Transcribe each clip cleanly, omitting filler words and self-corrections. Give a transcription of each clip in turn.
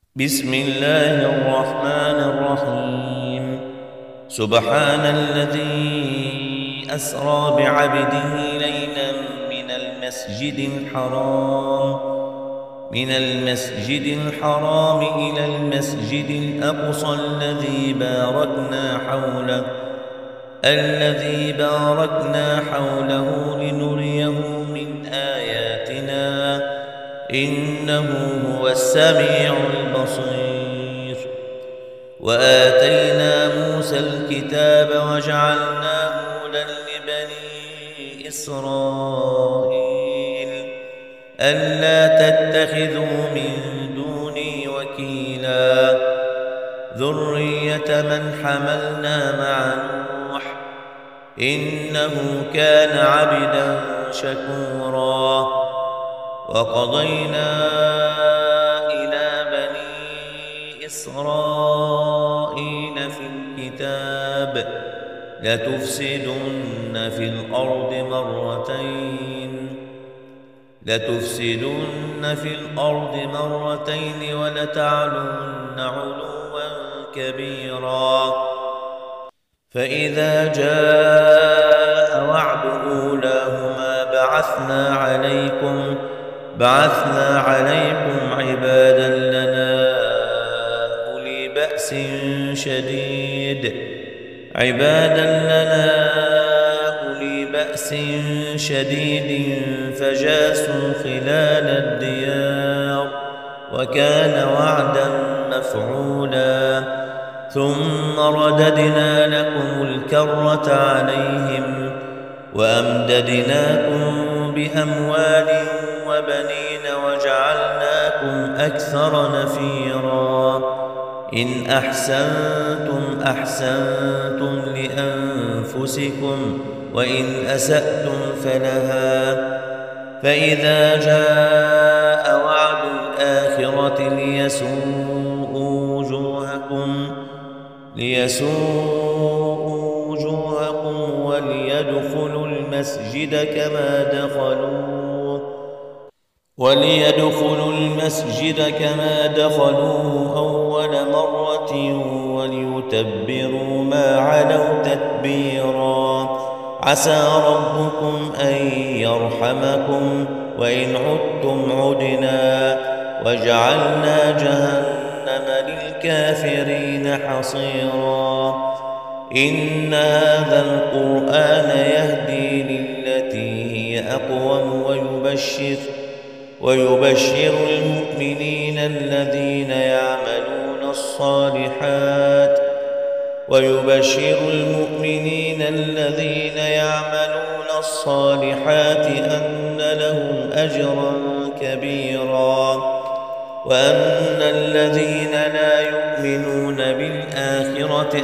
بسم الله الرحمن الرحيم. سبحان الذي أسرى بعبده ليلا من المسجد الحرام إلى المسجد الأقصى الذي باركنا حوله لنريه من آياتنا إنه هو السميع البصير. وآتينا موسى الكتاب وجعلناه هدى لبني إسرائيل ألا تتخذوا من دوني وكيلا ذرية من حملنا مع نوح إنه كان عبدا شكورا. وقضينا إلى بني إسرائيل في الكتاب لتفسدن في الأرض مرتين ولتعلن علوا كبيرا. فإذا جاء وعد أولاهما بعثنا عليكم عبادا لنا أولي بأس شديد فجاسوا خلال الديار وكان وعدا مفعولا. ثم رددنا لكم الكرة عليهم وأمددناكم بأموال وبنين وجعلناكم أكثر نفيرا. إن أحسنتم أحسنتم لأنفسكم وإن أسأتم فلها. فإذا جاء وعد الآخرة ليسوءوا وجوهكم وليدخلوا المسجد كما دخلوه أول مرة وليتبروا ما علوا تتبيرا. عسى ربكم أن يرحمكم وإن عدتم عدنا وجعلنا جهنم للكافرين حصيرا. إن هذا القرآن يهدي للتي هي أقوم ويبشر المؤمنين الذين يعملون الصالحات أن لهم أجرا كبيرا. وأن الذين لا يؤمنون بالآخرة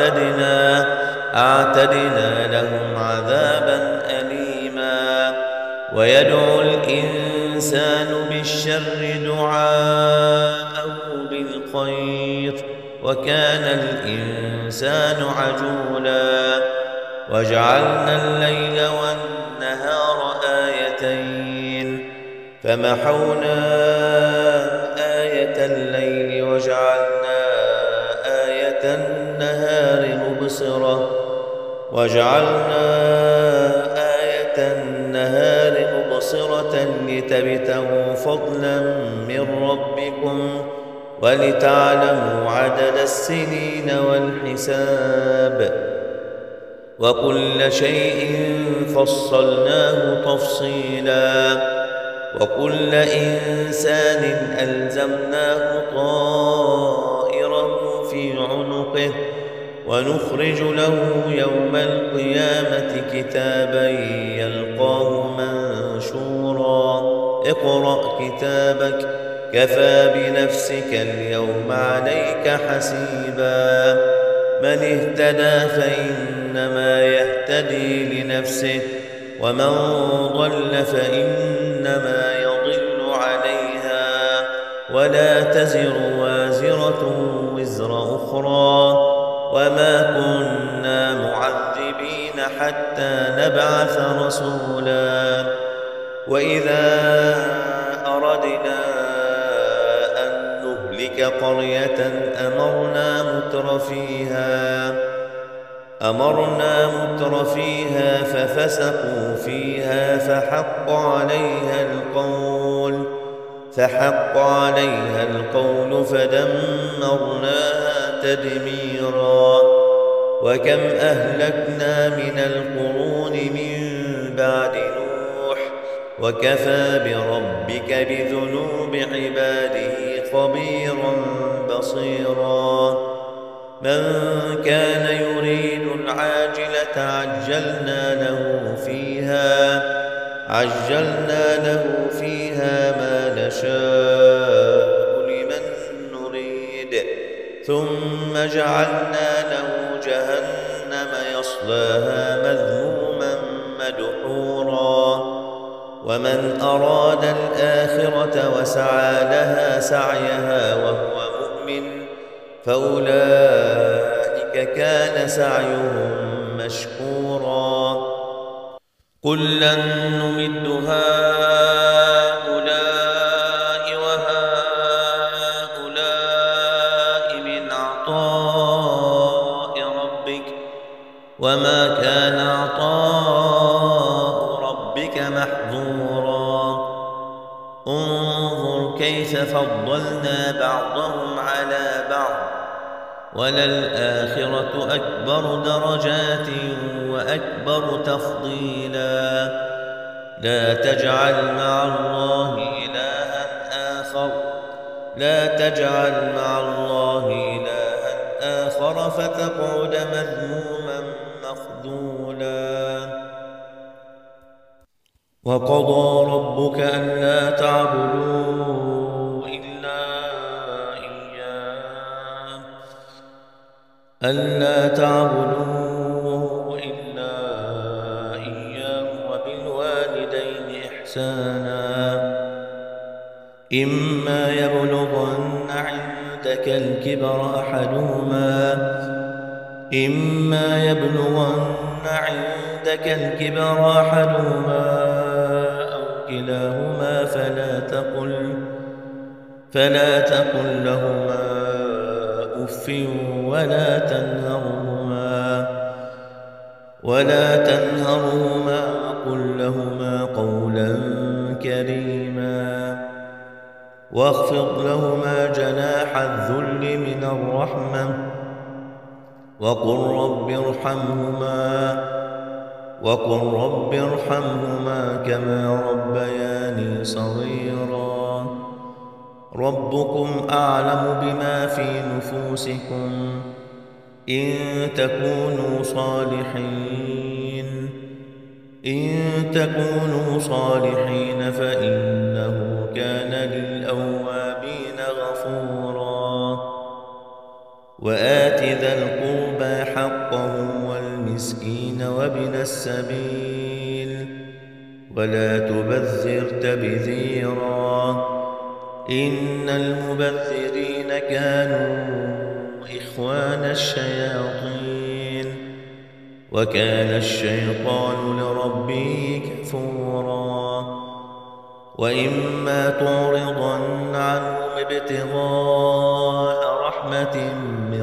أعتدنا لهم عذابا أليما. ويدعو الإنسان بالشر دعاءه بالخير وكان الإنسان عجولا. وجعلنا الليل والنهار آيتين فمحونا آية الليل وجعلنا آية النهار مبصرة لتبتغوا فضلا من ربكم ولتعلموا عدد السنين والحساب. وكل شيء فصلناه تفصيلا. وكل إنسان ألزمناه طائره في عنقه ونخرج له يوم القيامة كتابا يلقاه منشورا. اقرأ كتابك كفى بنفسك اليوم عليك حسيبا. من اهتدى فإنما يهتدي لنفسه ومن ضل فإنما يضل عليها ولا تزر وازرة وزر أخرى وما كنا معذبين حتى نبعث رسولا. وإذا أردنا أن نهلك قرية أمرنا متر فيها ففسقوا فيها فحق عليها القول فدمرناها تدميرا. وكم أهلكنا من القرون من بعد نوح وكفى بربك بذنوب عباده خبيرا بصيرا. من كان يريد العاجلة عجلنا له فيها ما نشاء لمن نريد ثم جعلنا له جهنم يصلاها مذموما مدحورا. ومن أراد الآخرة وسعى لها سعيها وهو مؤمن فأولئك كان سعيهم مشكورا. كلا نمد هؤلاء وهؤلاء من عطاء ربك وما كان عطاء ربك محظورا. انظر كيف فضلنا بعضهم على بعض وللآخرة أكبر درجات وأكبر تفضيلا. لا تجعل مع الله إلها آخر فتقعد مذموما مخذولا. وقضى ربك ألا تعبدوا إلا إياه وبالوالدين إحسانا. إما يبلغن عندك الكبر أحدهما أو كلاهما فلا تقل لهما أف ولا تنهرهما وقل لهما قولا كريما. واخفض لهما جناح الذل من الرحمة وقل رب ارحمهما كما ربياني صغيرا. ربكم أعلم بما في نفوسكم إن تكونوا صالحين فإنه كان للأوابين غفورا. وآت ذا القربى حقه والمسكين وابن السبيل ولا تبذر تبذيرا إن المبذرين كانوا إخوان الشياطين وكان الشيطان لربه كفورا. وإما تعرضن عنهم ابتغاء رحمة من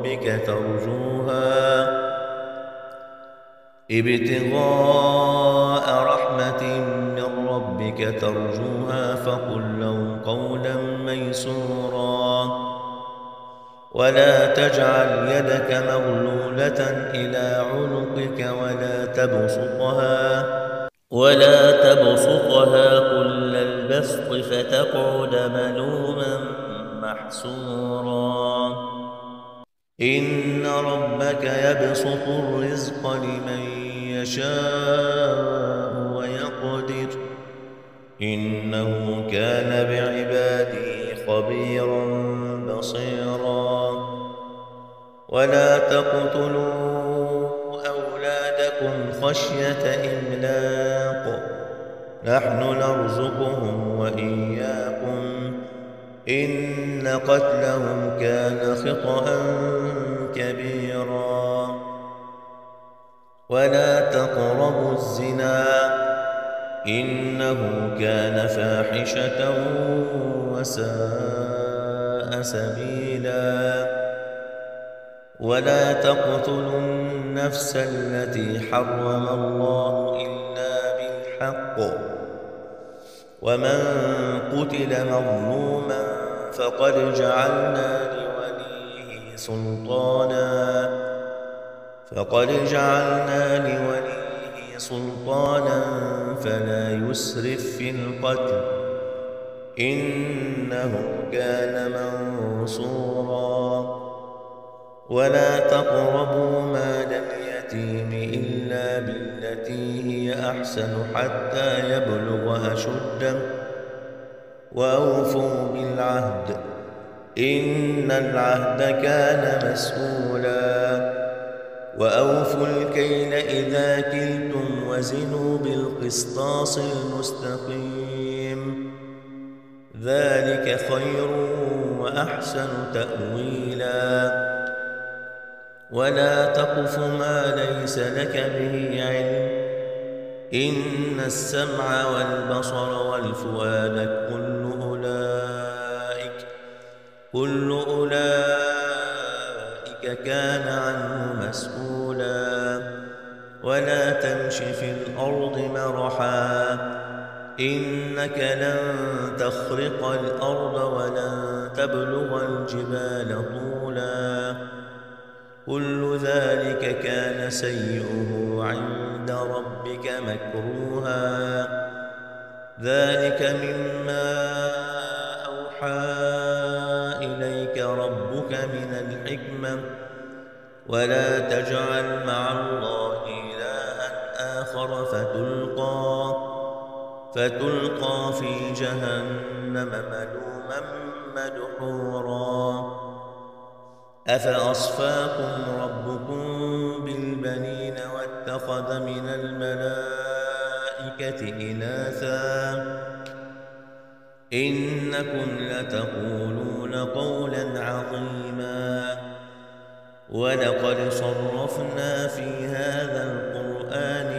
ربك ترجوها فقل لهم قولا ميسورا. ولا تجعل يدك مغلولة إلى عنقك ولا تبسطها كل البسط فتقعد ملوما محسورا. إن ربك يبسط الرزق لمن يشاء ويقدر إنه كان بعباده خبيرا بصيرا. ولا تقتلوا أولادكم خشية إملاق نحن نرزقهم وإياكم إن قتلهم كان خطأ كبيرا. ولا تقربوا الزنا إنه كان فاحشة وساء سبيلا ولا تقتلوا النفس التي حرم الله إلا بالحق ومن قتل مظلوما فقد جعلنا لوليه سلطانا فلا يسرف في القتل إنه كان منصورا ولا تقربوا مال اليتيم إلا بالتي هي أحسن حتى يبلغ أشده وأوفوا بالعهد إن العهد كان مسؤولا وأوفوا الكيل إذا كلتم وزنوا بالقسطاس المستقيم ذلك خير وأحسن تأويلا ولا تقف ما ليس لك به علم إن السمع والبصر والفؤاد كل أولئك كان عنه مسؤولا ولا تمش في الأرض مرحا إنك لن تخرق الأرض ولن تبلغ الجبال طولا كل ذلك كان سيئه عند ربك مكروها ذلك مما أوحى إليك ربك من الحكمة ولا تجعل مع الله إلها آخر فتلقى في جهنم ملوما مدحورا أفأصفاكم ربكم بالبنين واتخذ من الملائكة إناثا إنكم لتقولون قولا عظيما ولقد صرفنا في هذا القرآن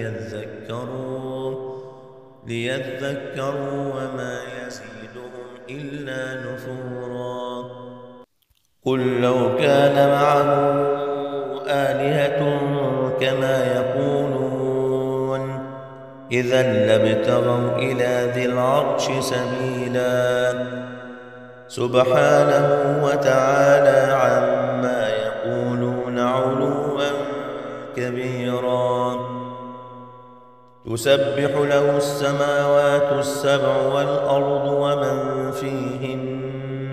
ليذكروا وما يزيدهم إلا نفورا قل لو كان معه آلهة كما يقولون إذا لابتغوا إلى ذي العرش سبيلا سبحانه وتعالى عما يقولون علوا كبيرا تسبح له السماوات السبع والأرض ومن فيهن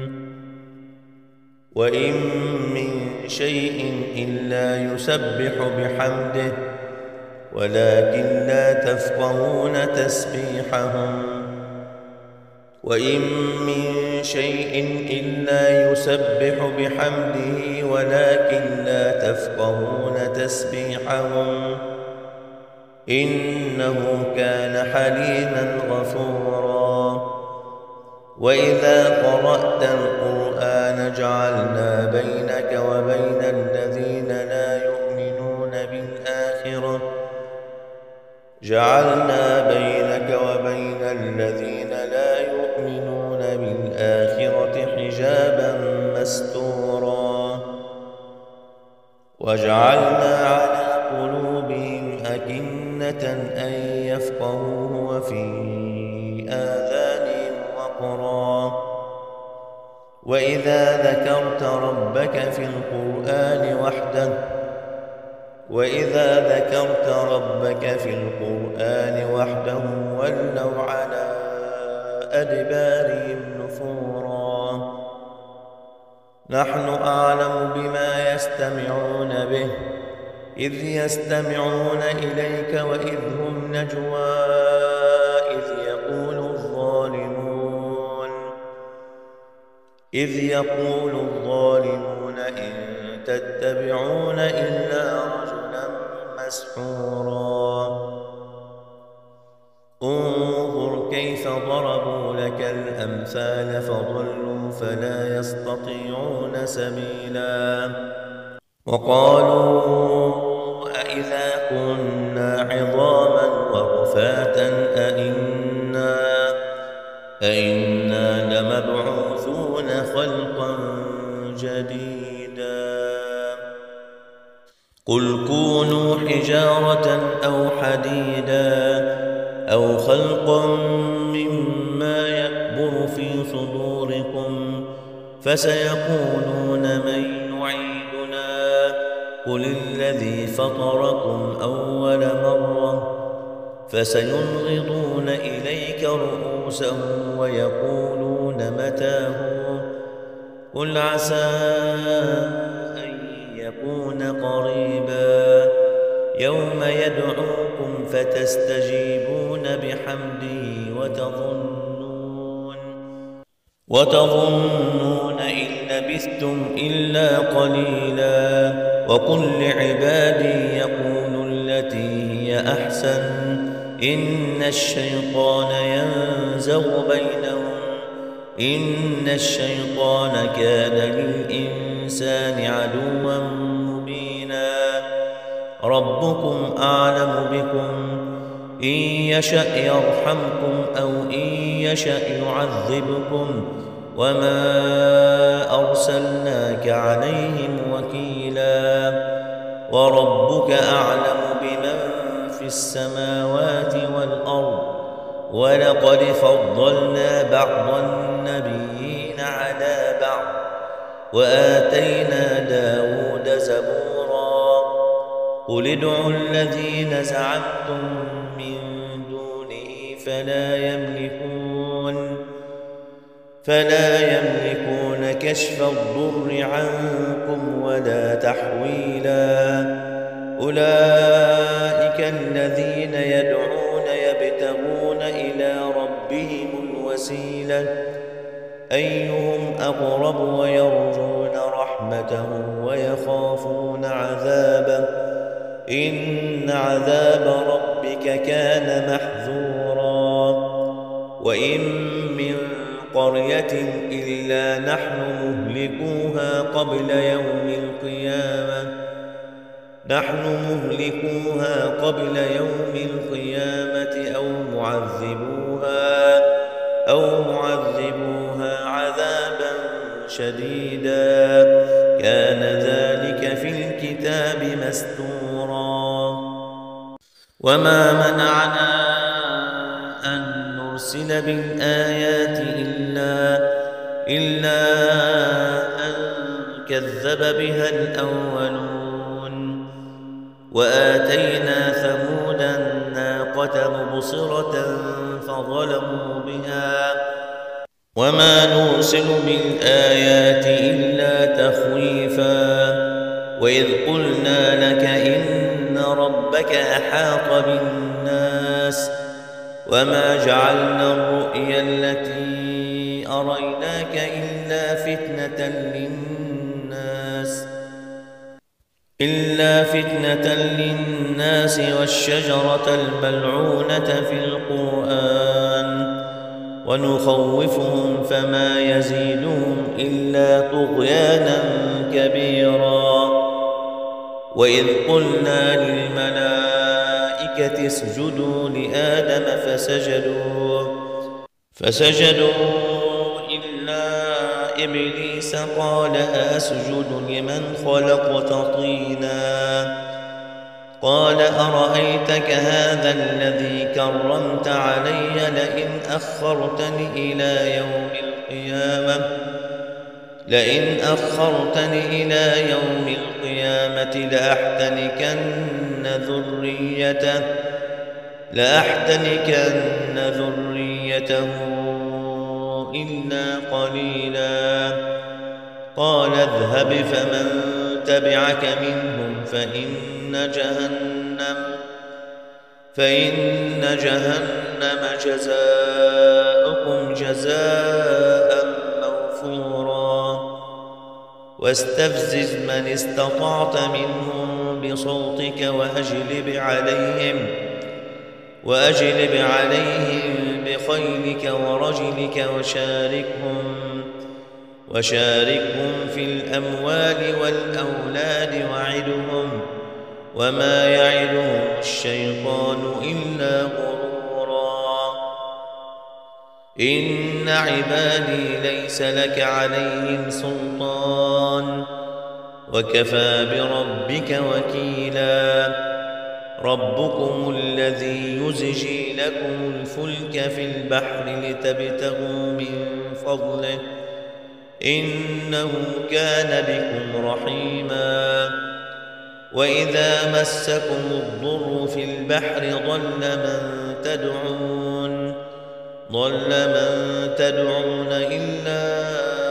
وإن من شيء إلا يسبح بحمده ولكن لا تفقهون تسبيحهم وإن من شيء إلا يسبح بحمده ولكن لا تفقهون تسبيحهم إنه كان حليما غفورا وإذا قرأت القرآن جعلنا بينك وبين الذين لا يؤمنون بالآخرة حجابا مستورا وجعلنا على قلوبهم أكنة أن يفقهوه وفي آذانهم وقرا وإذا ذكرت ربك في القرآن وحده ولوا على أدبارهم نفورا نحن أعلم بما يستمعون به إذ يستمعون إليك وإذ هم نجوى إذ يقول الظالمون إن تتبعون إلا رجلا مسحورا انظر كيف ضربوا لك الأمثال فضلوا فلا يستطيعون سبيلا وقالوا أإذا كنا عظاما ورفاتا أئنا لمبعوثون خلقا جديدا. قل كونوا حجارة أو حديدا أو خلقا مما يكبر في صدوركم فسيقولون من يعيدنا قل الذي فطركم أول مرة فسينغضون إليك رؤوسهم ويقولون متى هو قل عسى أن يكون قريبا يوم يدعوكم فتستجيبون بحمده وتظنون إن لبثتم إلا قليلا. وقل لعبادي يقولوا التي هي أحسن إن الشيطان ينزغ بينهم إن الشيطان كان للإنسان عدوا مبينا. ربكم أعلم بكم إن يشأ يرحمكم أو إن يشأ يعذبكم وما أرسلناك عليهم وكيلا. وربك أعلم بمن في السماوات والأرض ولقد فضلنا بعض النبيين على بعض وآتينا داود زبورا. قل ادعوا الذين زعمتم من دونه فلا يملكون كشف الضر عنكم ولا تحويلا. أولئك الذين يدعون يبتغون إلى ربهم الوسيلة أيهم أقرب ويرجون رحمته ويخافون عذابه إن عذاب ربك كان محذورا. وإن من قرية إلا نحن مهلكوها قبل يوم القيامة أو معذبوها عذابا شديدا كان ذلك في الكتاب مسطورا. وما منعنا أن نرسل بالآيات إلا أن كذب بها الأولون. وآتينا ثمود الناقة مبصرة فظلموا بها وما نرسل بالآيات إلا تخويفا. وإذ قلنا لك إن ربك أحاط بالناس وما جعلنا الرؤيا التي أريناك إلا فتنة للناس والشجرة الملعونة في القرآن ونخوفهم فما يزيدهم إلا طغيانا كبيرا. وإذ قلنا للملائكة اسجدوا لآدم فسجدوا إلا إبليس قال أسجد لمن خلقت طينا قال أرأيتك هذا الذي كرمت علي لئن أخرتني إلى يوم القيامة لأحتنكن ذريته إلا قليلا. قال اذهب فمن تبعك منهم فإن جهنم جزاؤكم جزاء موفورا. واستفزز من استطعت منهم بصوتك وأجلب عليهم بخيلك ورجلك وشاركهم في الأموال والأولاد وعدهم وما يعدهم الشيطان إلا غرورا. إن عبادي ليس لك عليهم سلطان وكفى بربك وكيلا ربكم الذي يزجي لكم الفلك في البحر لتبتغوا من فضله إنه كان بكم رحيما وإذا مسكم الضر في البحر ضل من تدعون إلا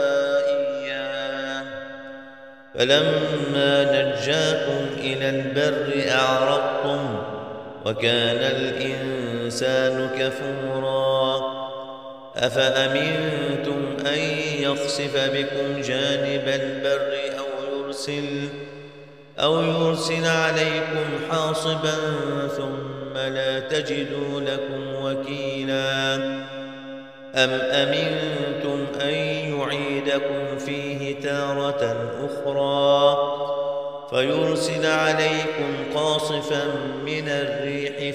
إياه فلما نجاكم إلى البر أعرضتم وكان الإنسان كفورا أفأمنتم أن يخسف بكم جانب البر أو يرسل عليكم حاصبا ثم لا تجدوا لكم وكيلا أم أمنتم أن يعيدكم فيه تارة أخرى فيرسل عليكم قاصفا من الريح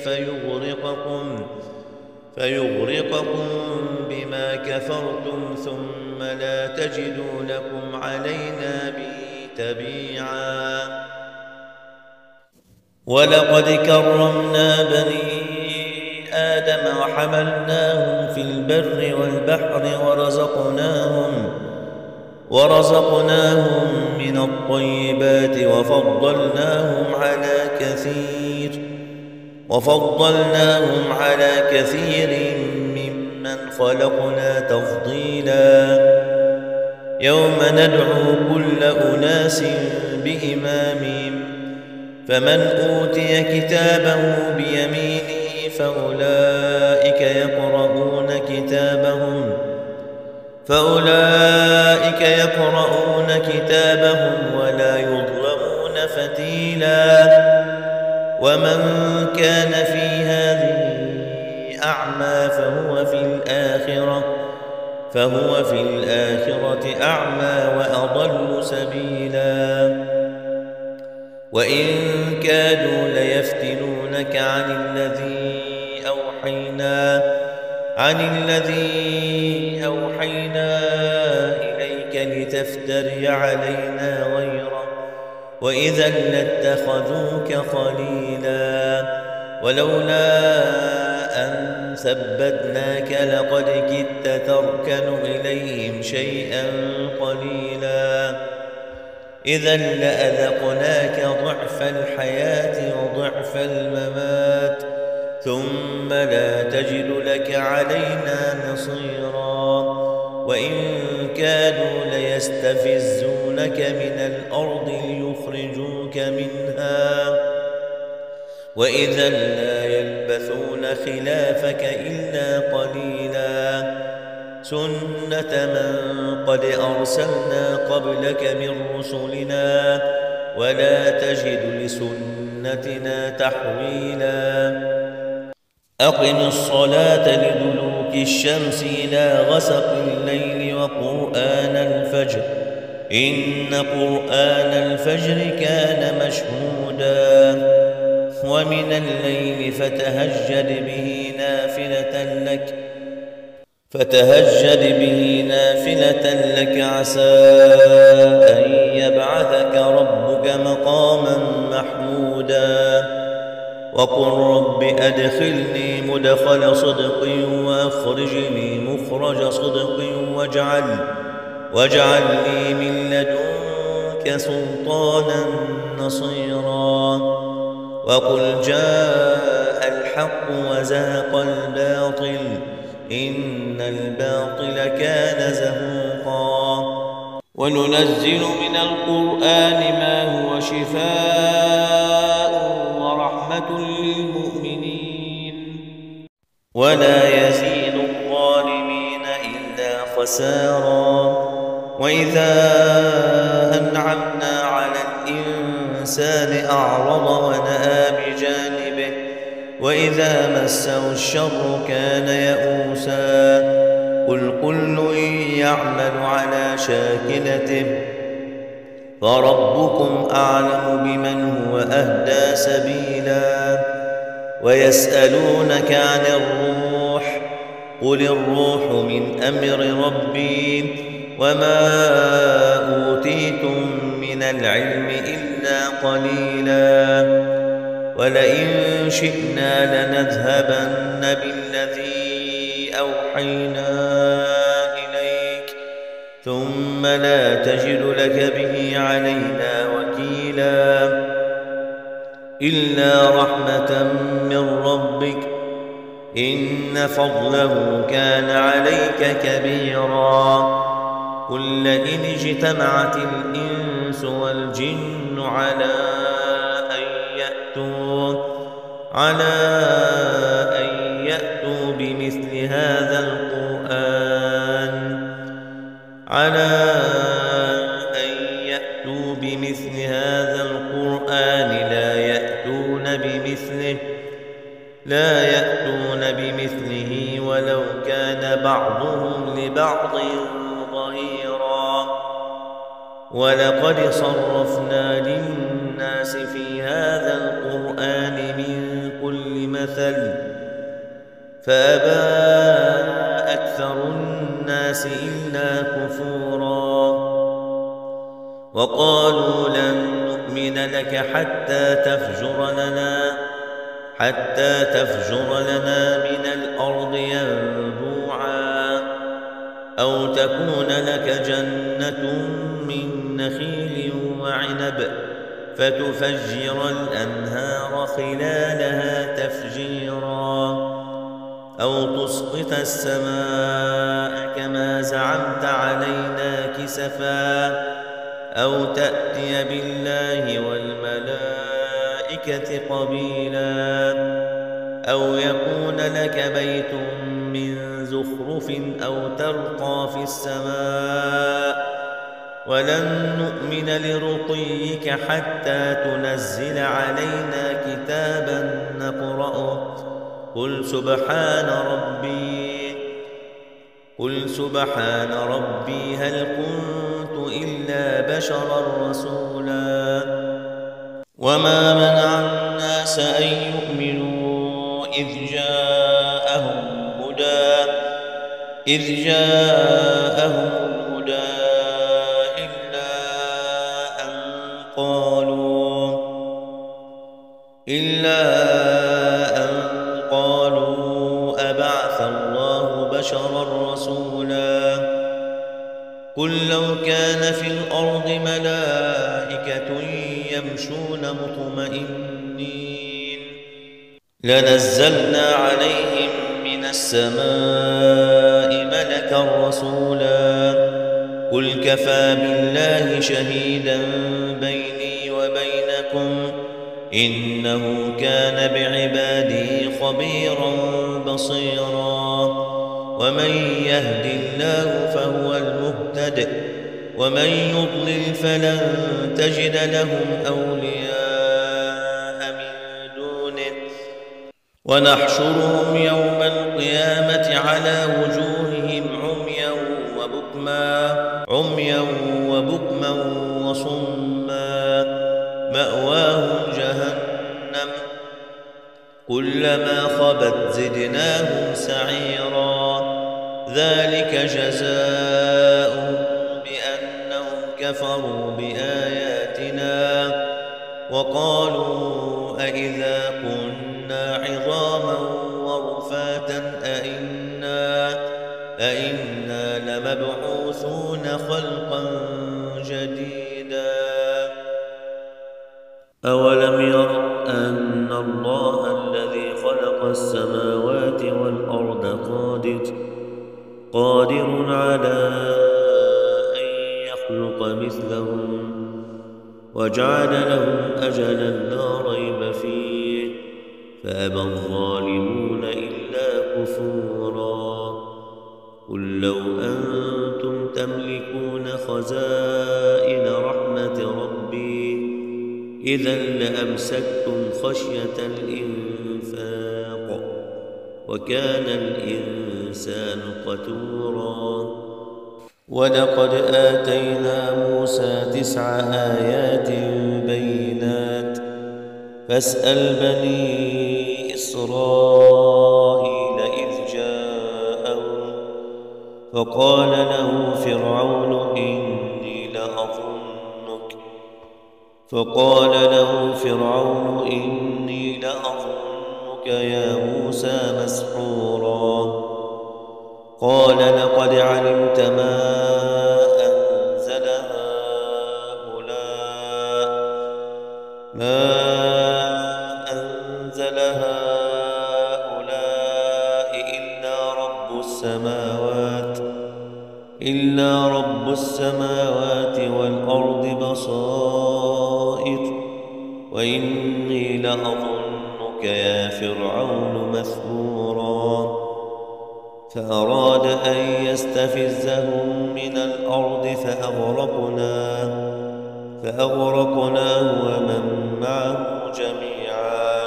فيغرقكم بما كفرتم ثم لا تجدوا لكم علينا به تبيعا ولقد كرمنا بني آدم وحملناهم في البر والبحر ورزقناهم من الطيبات وفضلناهم على كثير ممن خلقنا تفضيلا يوم ندعو كل أناس بإمامهم فمن أوتي كتابه بيمينه فأولئك يقرؤون كتابهم ولا يظلمون فتيلا ومن كان في هذه أعمى فهو في الآخرة أعمى وأضل سبيلا وإن كادوا ليفتنونك عن الذي أوحينا إليك لتفتري علينا غيره وإذا لاتخذوك خليلا ولولا أن ثبتناك لقد كدت تركن إليهم شيئا قليلا إذا لأذقناك ضعف الحياة وضعف الممات ثم لا تجد لك علينا نصيرا وإن كادوا ليستفزونك من الأرض ليخرجوك منها وإذا لا يلبثون خلافك إلا قليلا سنة من قد أرسلنا قبلك من رسلنا ولا تجد لسنتنا تحويلا أقم الصلاة لدلوك الشمس إلى غسق الليل وقرآن الفجر إن قرآن الفجر كان مشهودا ومن الليل فتهجد به نافلة لك عسى أن يبعثك ربك مقاما محمودا وقل رب أدخلني مدخل صدق وأخرجني مخرج صدق واجعل لي من لدنك سلطانا نصيرا وقل جاء الحق وزهق الباطل إن الباطل كان زهوقا وننزل من القرآن ما هو شفاء ورحمة للمؤمنين ولا يزيد الظالمين إلا خسارا وإذا أنعمنا على الإنسان أعرض ونأى بجانبه وإذا مسه الشر كان يئوسا قل كل يعمل على شاكلته فربكم أعلم بمن هو أهدى سبيلا ويسألونك عن الروح قل الروح من أمر ربي وما أوتيتم من العلم إلا قليلا ولئن شئنا لنذهبن بالذي أوحينا إليك ثم لا تجد لك به علينا وكيلا إلا رحمة من ربك إن فضله كان عليك كبيرا قل لئن اجتمعت الإنس والجن على أن يأتوا بمثل هذا القرآن لا يأتون بمثله ولو كان بعضهم لبعض ظهيرا ولقد صرفنا للناس في هذا القرآن من كل مثل فأبى أكثر الناس إلا كفورا وقالوا لن نؤمن لك حتى تفجر لنا من الأرض ينبوعا أو تكون لك جنة من نخيل وعنب فتفجر الأنهار خلالها تفجيرا أو تسقط السماء كما زعمت علينا كسفا أو تأتي بالله والملائكة قبيلا أو يكون لك بيت من زخرف أو ترقى في السماء ولن نؤمن لرقيك حتى تنزل علينا كتابا نقرأه قل سبحان ربي هل كنت إلا بشرا رسولا وما منع الناس أن يؤمنوا إذ جاءهم الهدى إلا أن قالوا أبعث الله بشرا رسولا قل لو كان في الأرض ملائكة يمشون مطمئنين لنزلنا عليهم من السماء ملكا رسولا قل كفى بالله شهيدا بيني وبينكم إنه كان بعباده خبيرا بصيرا ومن يهد الله فهو المهتد ومن يضلل فلن تجد لهم أولياء من دونه ونحشرهم يوم القيامة على وجوههم عميا وبكما وصما مأواهم جهنم كلما خبت زدناهم سعيرا ذلك جزاؤهم بأنهم كفروا بآياتنا وقالوا أإذا كنا عظاما ورفاتا أإنا لمبعوثون خلقا جديدا أولم يروا أن الله الذي خلق السماوات والأرض قادر على أن يخلق مثلهم وجعل لهم أجلا لا ريب فيه فأبى الظالمون إلا كفورا قل لو أنتم تملكون خزائن رحمة ربي إذا لأمسكتم خشية الإنفاق وكان الإنسان قتورا ولقد آتينا موسى 9 آيات بينات فاسأل بني إسرائيل إذ جاءهم فقال له فرعون إني لأظنك يا موسى مسحورا. قال لقد علمت ما أنزل هؤلاء إلا رب السماوات والأرض بصائر وإني لأظنك يا فرعون مثبورا. فأراد أن يستفزهم من الأرض فأغرقناه ومن معه جميعا.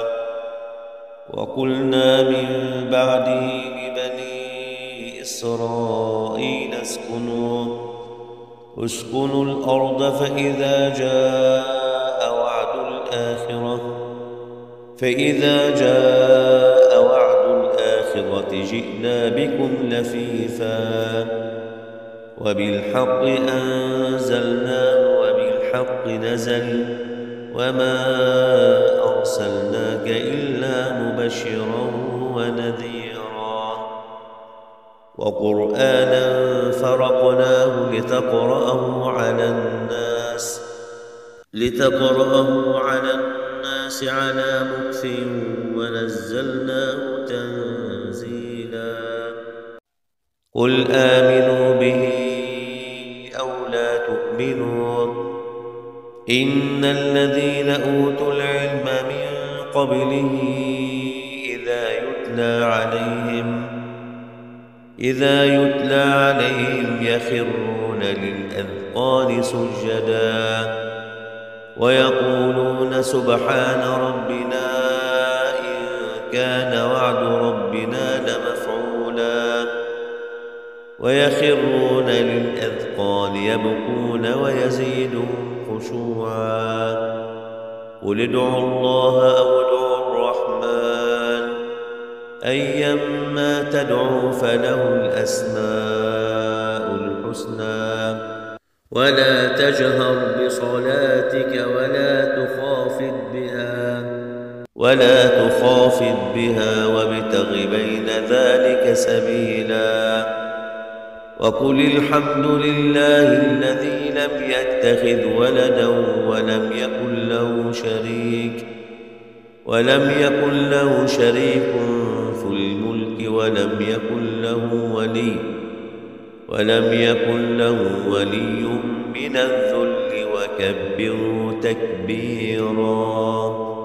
وقلنا من بعده لبني إسرائيل اسكنوا الأرض فإذا جاء وعد الآخرة جئنا بكم لفيفا. وبالحق أنزلناه وبالحق نزل وما أرسلناك إلا مبشرا ونذيرا. وقرآنا فرقناه لتقرأه على الناس على مكث ونزلناه تنزيلا. قل آمنوا به أو لا تؤمنوا إن الذين أوتوا العلم من قبله إذا يتلى عليهم يخرون للأذقان سجدا ويقولون سبحان ربنا إن كان وعد ربنا لمفعولا ويخرون للأذقان يبكون ويزيدهم خشوعا. قل ادعوا الله أو ادعوا الرحمن أيما تدعوا فله الأسماء الحسنى. ولا تجهر بصلاتك ولا تخافت بها وابتغ بين ذلك سبيلا. وقل الحمد لله الذي لم يتخذ ولدا ولم يكن له شريك في الملك ولم يكن له ولي من الذل وكبره تكبيرا.